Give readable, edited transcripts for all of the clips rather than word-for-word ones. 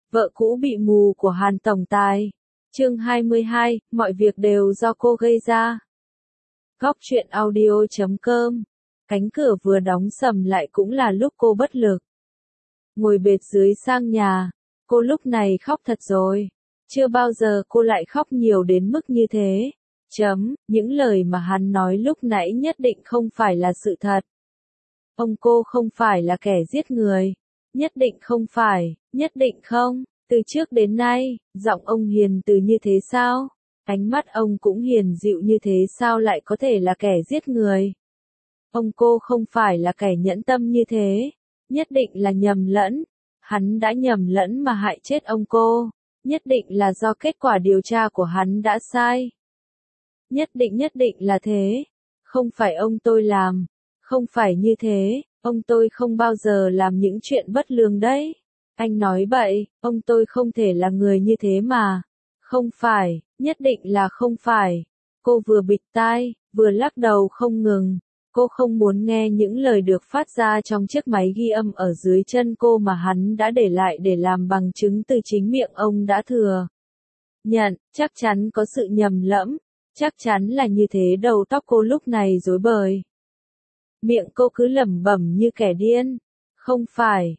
Vợ cũ bị mù của Hàn tổng tài. Chương 22, mọi việc đều do cô gây ra. Góc truyện audio.com. Cánh cửa vừa đóng sầm lại cũng là lúc cô bất lực. Ngồi bệt dưới sang nhà, cô lúc này khóc thật rồi. Chưa bao giờ cô lại khóc nhiều đến mức như thế. Những lời mà hắn nói lúc nãy nhất định không phải là sự thật. Ông cô không phải là kẻ giết người. Nhất định không phải, nhất định không. Từ trước đến nay, giọng ông hiền từ như thế sao? Ánh mắt ông cũng hiền dịu như thế sao lại có thể là kẻ giết người? Ông cô không phải là kẻ nhẫn tâm như thế. Nhất định là nhầm lẫn. Hắn đã nhầm lẫn mà hại chết ông cô. Nhất định là do kết quả điều tra của hắn đã sai. Nhất định là thế. Không phải ông tôi làm. Không phải như thế, ông tôi không bao giờ làm những chuyện bất lương đấy. Anh nói bậy, ông tôi không thể là người như thế mà. Không phải, nhất định là không phải. Cô vừa bịt tai, vừa lắc đầu không ngừng. Cô không muốn nghe những lời được phát ra trong chiếc máy ghi âm ở dưới chân cô mà hắn đã để lại để làm bằng chứng từ chính miệng ông đã thừa nhận, chắc chắn có sự nhầm lẫn. Chắc chắn là như thế, đầu tóc cô lúc này rối bời. Miệng cô cứ lẩm bẩm như kẻ điên. Không phải,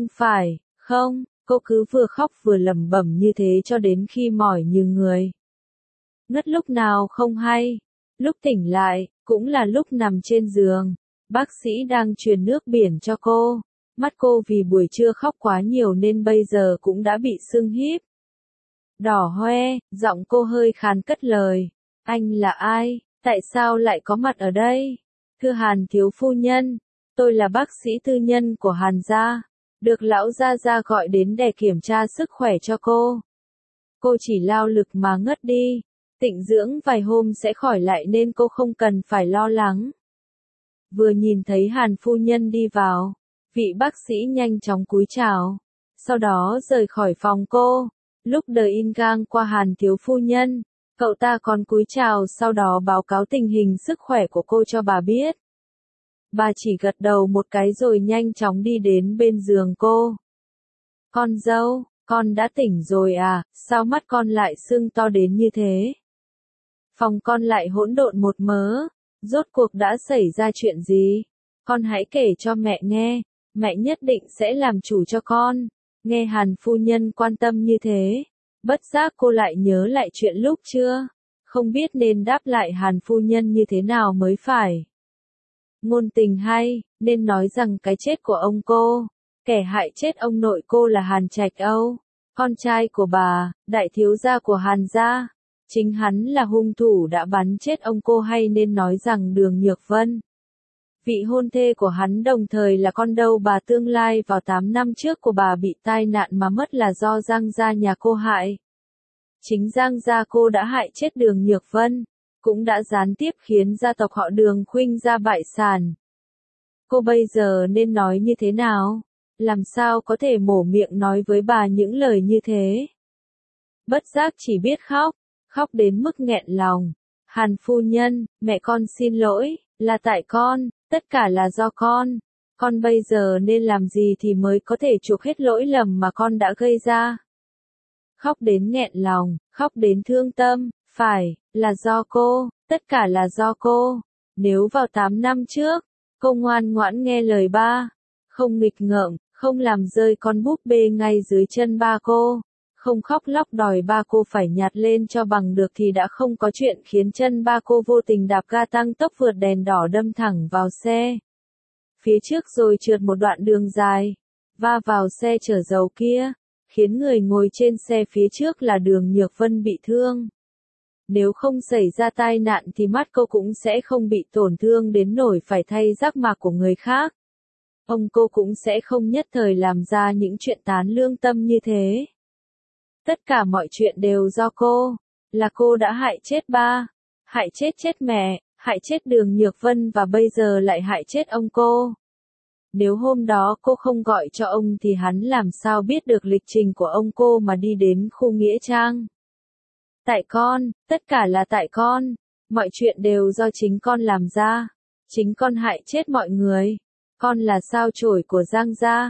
không, cô cứ vừa khóc vừa lẩm bẩm như thế cho đến khi mỏi như người. Ngất lúc nào không hay. Lúc tỉnh lại, cũng là lúc nằm trên giường. Bác sĩ đang truyền nước biển cho cô. Mắt cô vì buổi trưa khóc quá nhiều nên bây giờ cũng đã bị sưng híp. Đỏ hoe, giọng cô hơi khàn cất lời. Anh là ai? Tại sao lại có mặt ở đây? Thưa Hàn thiếu phu nhân, tôi là bác sĩ tư nhân của Hàn gia, được lão gia gọi đến để kiểm tra sức khỏe cho cô. Cô chỉ lao lực mà ngất đi, tịnh dưỡng vài hôm sẽ khỏi lại nên cô không cần phải lo lắng. Vừa nhìn thấy Hàn phu nhân đi vào, vị bác sĩ nhanh chóng cúi chào, sau đó rời khỏi phòng cô. Lúc đời in gang qua Hàn thiếu phu nhân, cậu ta còn cúi chào sau đó báo cáo tình hình sức khỏe của cô cho bà biết. Bà chỉ gật đầu một cái rồi nhanh chóng đi đến bên giường cô. Con dâu, con đã tỉnh rồi à, sao mắt con lại sưng to đến như thế? Phòng con lại hỗn độn một mớ, rốt cuộc đã xảy ra chuyện gì? Con hãy kể cho mẹ nghe, mẹ nhất định sẽ làm chủ cho con. Nghe Hàn phu nhân quan tâm như thế, bất giác cô lại nhớ lại chuyện lúc chưa, không biết nên đáp lại Hàn phu nhân như thế nào mới phải. Ngôn tình hay, nên nói rằng cái chết của ông cô, kẻ hại chết ông nội cô là Hàn Trạch Âu, con trai của bà, đại thiếu gia của Hàn gia. Chính hắn là hung thủ đã bắn chết ông cô, hay nên nói rằng Đường Nhược Vân, vị hôn thê của hắn đồng thời là con dâu bà tương lai vào 8 năm trước của bà bị tai nạn mà mất là do Giang gia nhà cô hại. Chính Giang gia cô đã hại chết Đường Nhược Vân, cũng đã gián tiếp khiến gia tộc họ Đường khuynh gia bại sản. Cô bây giờ nên nói như thế nào? Làm sao có thể mổ miệng nói với bà những lời như thế? Bất giác chỉ biết khóc, khóc đến mức nghẹn lòng. Hàn phu nhân, mẹ con xin lỗi, là tại con, tất cả là do con bây giờ nên làm gì thì mới có thể chuộc hết lỗi lầm mà con đã gây ra. Khóc đến nghẹn lòng, khóc đến thương tâm, phải, là do cô, tất cả là do cô. Nếu vào 8 năm trước, cô ngoan ngoãn nghe lời ba, không nghịch ngợm, không làm rơi con búp bê ngay dưới chân ba cô, không khóc lóc đòi ba cô phải nhặt lên cho bằng được thì đã không có chuyện khiến chân ba cô vô tình đạp ga tăng tốc vượt đèn đỏ đâm thẳng vào xe phía trước rồi trượt một đoạn đường dài, va vào xe chở dầu kia, khiến người ngồi trên xe phía trước là Đường Nhược Vân bị thương. Nếu không xảy ra tai nạn thì mắt cô cũng sẽ không bị tổn thương đến nỗi phải thay giác mạc của người khác. Ông cô cũng sẽ không nhất thời làm ra những chuyện tán lương tâm như thế. Tất cả mọi chuyện đều do cô, là cô đã hại chết ba, hại chết mẹ, hại chết Đường Nhược Vân và bây giờ lại hại chết ông cô. Nếu hôm đó cô không gọi cho ông thì hắn làm sao biết được lịch trình của ông cô mà đi đến khu nghĩa trang. Tại con, tất cả là tại con, mọi chuyện đều do chính con làm ra, chính con hại chết mọi người, con là sao chổi của Giang gia,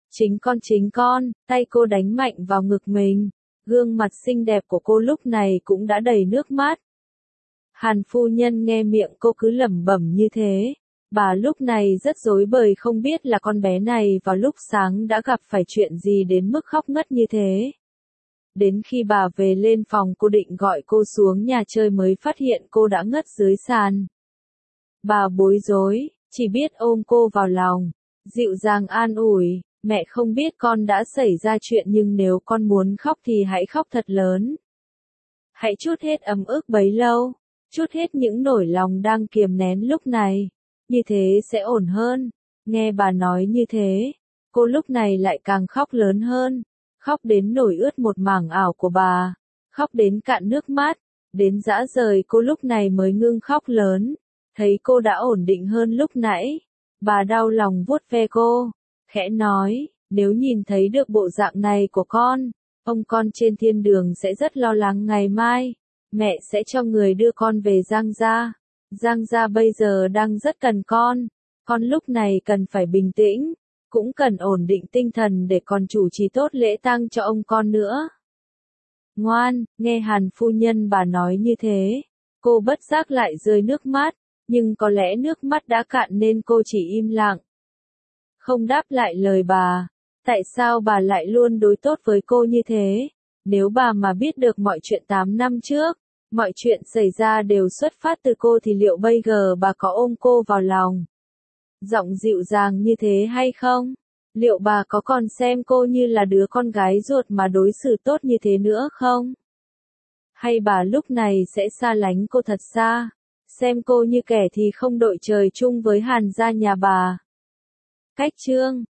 Chính con, tay cô đánh mạnh vào ngực mình. Gương mặt xinh đẹp của cô lúc này cũng đã đầy nước mắt. Hàn phu nhân nghe miệng cô cứ lẩm bẩm như thế. Bà lúc này rất rối bời không biết là con bé này vào lúc sáng đã gặp phải chuyện gì đến mức khóc ngất như thế. Đến khi bà về lên phòng cô định gọi cô xuống nhà chơi mới phát hiện cô đã ngất dưới sàn. Bà bối rối, chỉ biết ôm cô vào lòng, dịu dàng an ủi, mẹ không biết con đã xảy ra chuyện nhưng nếu con muốn khóc thì hãy khóc thật lớn. Hãy trút hết ấm ức bấy lâu, trút hết những nỗi lòng đang kiềm nén lúc này, như thế sẽ ổn hơn. Nghe bà nói như thế, cô lúc này lại càng khóc lớn hơn, khóc đến nổi ướt một mảng ảo của bà, khóc đến cạn nước mắt, đến rã rời cô lúc này mới ngưng khóc lớn, thấy cô đã ổn định hơn lúc nãy, bà đau lòng vuốt ve cô, khẽ nói, nếu nhìn thấy được bộ dạng này của ông con trên thiên đường sẽ rất lo lắng ngày mai, mẹ sẽ cho người đưa con về Giang gia. Giang gia bây giờ đang rất cần con lúc này cần phải bình tĩnh, cũng cần ổn định tinh thần để còn chủ trì tốt lễ tang cho ông con nữa. Ngoan, nghe Hàn phu nhân bà nói như thế, cô bất giác lại rơi nước mắt, nhưng có lẽ nước mắt đã cạn nên cô chỉ im lặng. Không đáp lại lời bà, tại sao bà lại luôn đối tốt với cô như thế? Nếu bà mà biết được mọi chuyện 8 năm trước, mọi chuyện xảy ra đều xuất phát từ cô thì liệu bây giờ bà có ôm cô vào lòng? Giọng dịu dàng như thế hay không? Liệu bà có còn xem cô như là đứa con gái ruột mà đối xử tốt như thế nữa không? Hay bà lúc này sẽ xa lánh cô thật xa, xem cô như kẻ thì không đội trời chung với Hàn gia nhà bà? Cách chương